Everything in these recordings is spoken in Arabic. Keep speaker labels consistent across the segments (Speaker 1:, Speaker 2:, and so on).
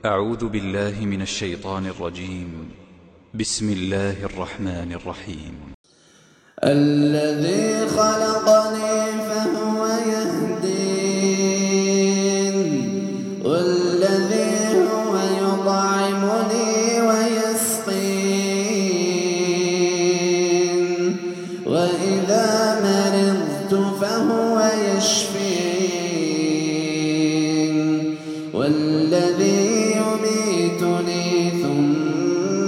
Speaker 1: أعوذ بالله من الشيطان الرجيم. بسم الله الرحمن الرحيم.
Speaker 2: الذي خلقني فهو يهدين، والذي هو يطعمني ويسقين، وإذا مرضت فهو يشفين، والذي يميتني ثم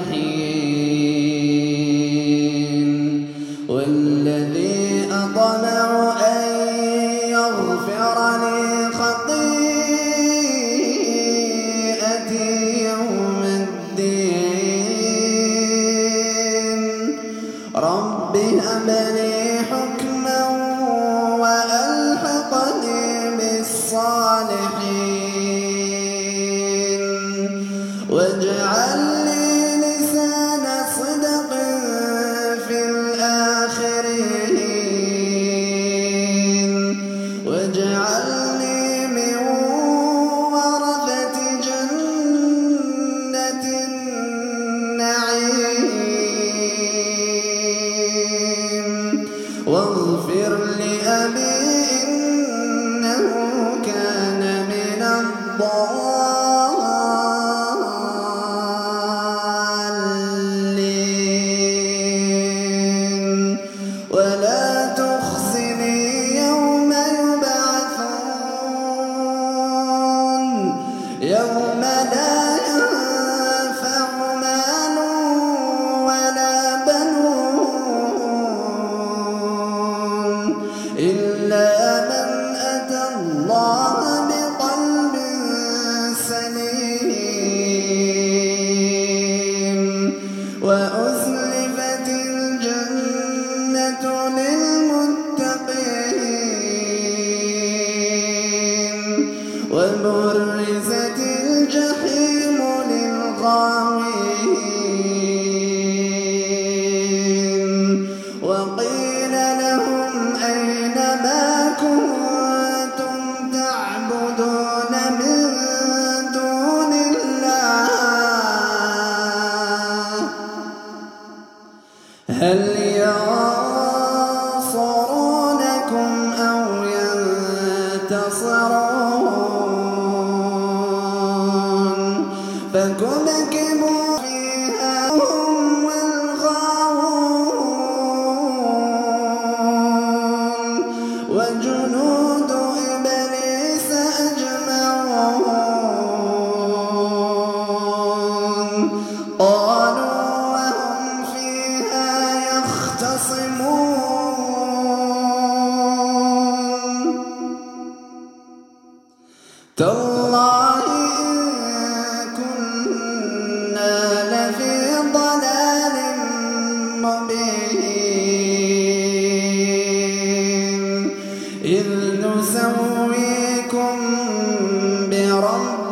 Speaker 2: يحيين، والذي أطمع أن يغفر لي خطيئتي يوم الدين. رب هب لي حكما وألحقني بالصالحين، واجعل لي لسان صدق في الآخرين، واجعلني من ورثة جنة النعيم، واغفر لأبي إنه كان من الضالين، ولا تخزني يوم يبعثون، يوم لا ينفع مال ولا بنون إلا من أتى الله بقلب سليم، وأزلفت الجنة للمتقين، وبرزت الجحيم للغاوين، وقيل لهم أين ما كنتم تعبدون من دون الله، هل ينصرونكم أو ينتصرون؟ فكبكبوا فيها هم والغاوون، وجنود إبليس أجمعون، قالوا وهم فيها يختصمون تالله إن كنا لفي ضلال مبين، إذ نسويكم برب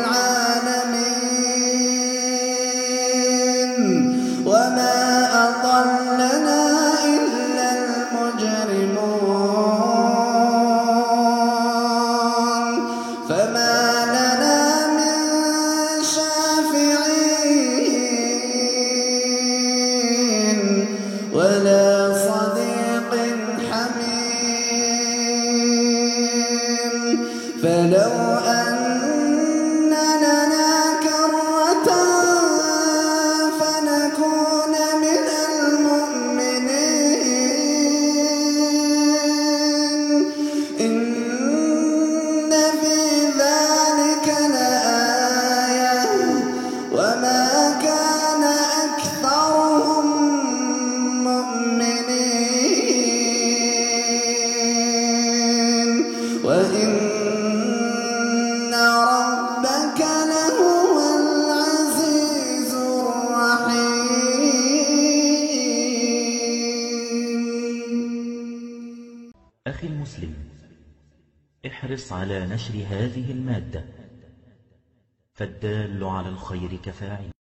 Speaker 2: العالمين، وما أضلنا إلا المجرمون، فما لنا من شافعين ولا صديق حميم، فلو أن لنا كرة فنكون من المؤمنين، إن في ذلك لآية وما كان أكثرهم مؤمنين، وإن ربك لهو العزيز الرحيم.
Speaker 3: أخي المسلم، احرص على نشر هذه المادة، فالدال على الخير كفاعل.